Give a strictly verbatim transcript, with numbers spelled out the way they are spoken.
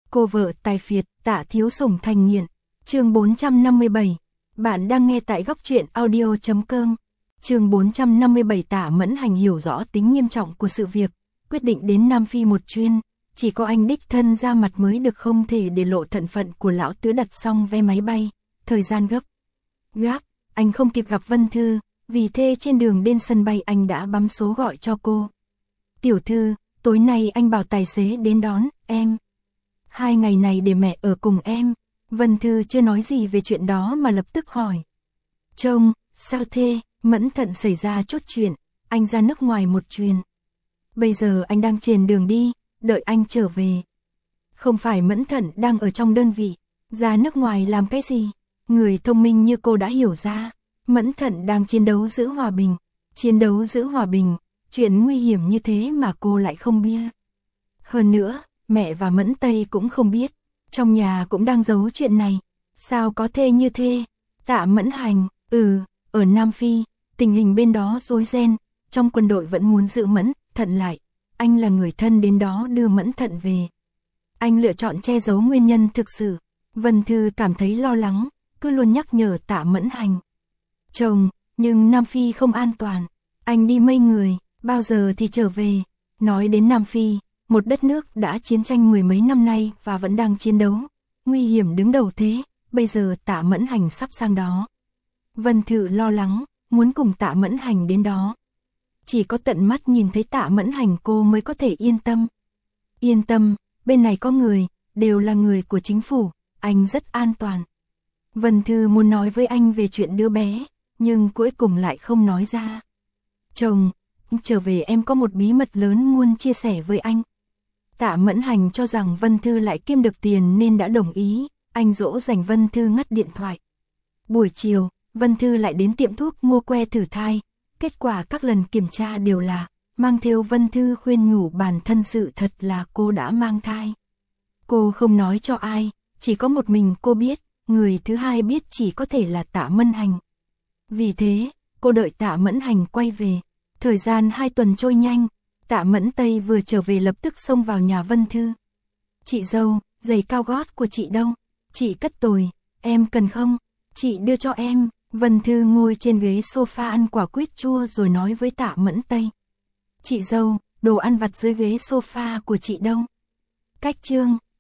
Cô vợ tài phiệt, Tạ Thiếu Sủng thành nghiện. Chương bốn trăm năm mươi bảy. Bạn đang nghe tại góc truyện audio chấm com. Chương bốn trăm năm mươi bảy. Tạ Mẫn Hành hiểu rõ tính nghiêm trọng của sự việc, quyết định đến Nam Phi một chuyến, chỉ có anh đích thân ra mặt mới được, không thể để lộ thân phận của lão tứ. Đặt xong vé máy bay, thời gian gấp gáp, anh không kịp gặp Vân Thư, vì thế trên đường đến sân bay anh đã bấm số gọi cho cô. Tiểu Thư, tối nay anh bảo tài xế đến đón em. Hai ngày này để mẹ ở cùng em. Vân Thư chưa nói gì về chuyện đó mà lập tức hỏi. Trông, sao thế? Mẫn Thận xảy ra chút chuyện, anh ra nước ngoài một chuyến. Bây giờ anh đang trên đường đi, đợi anh trở về. Không phải Mẫn Thận đang ở trong đơn vị, ra nước ngoài làm cái gì? Người thông minh như cô đã hiểu ra, Mẫn Thận đang chiến đấu giữ hòa bình. Chiến đấu giữ hòa bình, chuyện nguy hiểm như thế mà cô lại không biết. Hơn nữa, mẹ và Mẫn Tây cũng không biết, trong nhà cũng đang giấu chuyện này. Sao có thể như thế? Tạ Mẫn Hành, ừ, ở Nam Phi, tình hình bên đó rối ren, trong quân đội vẫn muốn giữ Mẫn Thận lại. Anh là người thân đến đó đưa Mẫn Thận về. Anh lựa chọn che giấu nguyên nhân thực sự. Vân Thư cảm thấy lo lắng, cứ luôn nhắc nhở Tạ Mẫn Hành. Chồng, nhưng Nam Phi không an toàn. Anh đi mấy người, bao giờ thì trở về? Nói đến Nam Phi, một đất nước đã chiến tranh mười mấy năm nay và vẫn đang chiến đấu, nguy hiểm đứng đầu thế, bây giờ Tạ Mẫn Hành sắp sang đó. Vân Thư lo lắng, muốn cùng Tạ Mẫn Hành đến đó. Chỉ có tận mắt nhìn thấy Tạ Mẫn Hành cô mới có thể yên tâm. Yên tâm, bên này có người, đều là người của chính phủ, anh rất an toàn. Vân Thư muốn nói với anh về chuyện đứa bé, nhưng cuối cùng lại không nói ra. Chồng, trở về em có một bí mật lớn muốn chia sẻ với anh. Tạ Mẫn Hành cho rằng Vân Thư lại kiếm được tiền nên đã đồng ý, anh dỗ dành Vân Thư ngắt điện thoại. Buổi chiều, Vân Thư lại đến tiệm thuốc mua que thử thai, kết quả các lần kiểm tra đều là mang theo. Vân Thư khuyên nhủ bản thân sự thật là cô đã mang thai. Cô không nói cho ai, chỉ có một mình cô biết, người thứ hai biết chỉ có thể là Tạ Mẫn Hành. Vì thế, cô đợi Tạ Mẫn Hành quay về. Thời gian hai tuần trôi nhanh, Tạ Mẫn Tây vừa trở về lập tức xông vào nhà Vân Thư. Chị dâu, giày cao gót của chị đâu? Chị cất tồi, em cần không? Chị đưa cho em. Vân Thư ngồi trên ghế sofa ăn quả quýt chua rồi nói với Tạ Mẫn Tây. Chị dâu, đồ ăn vặt dưới ghế sofa của chị đâu? Cách trương,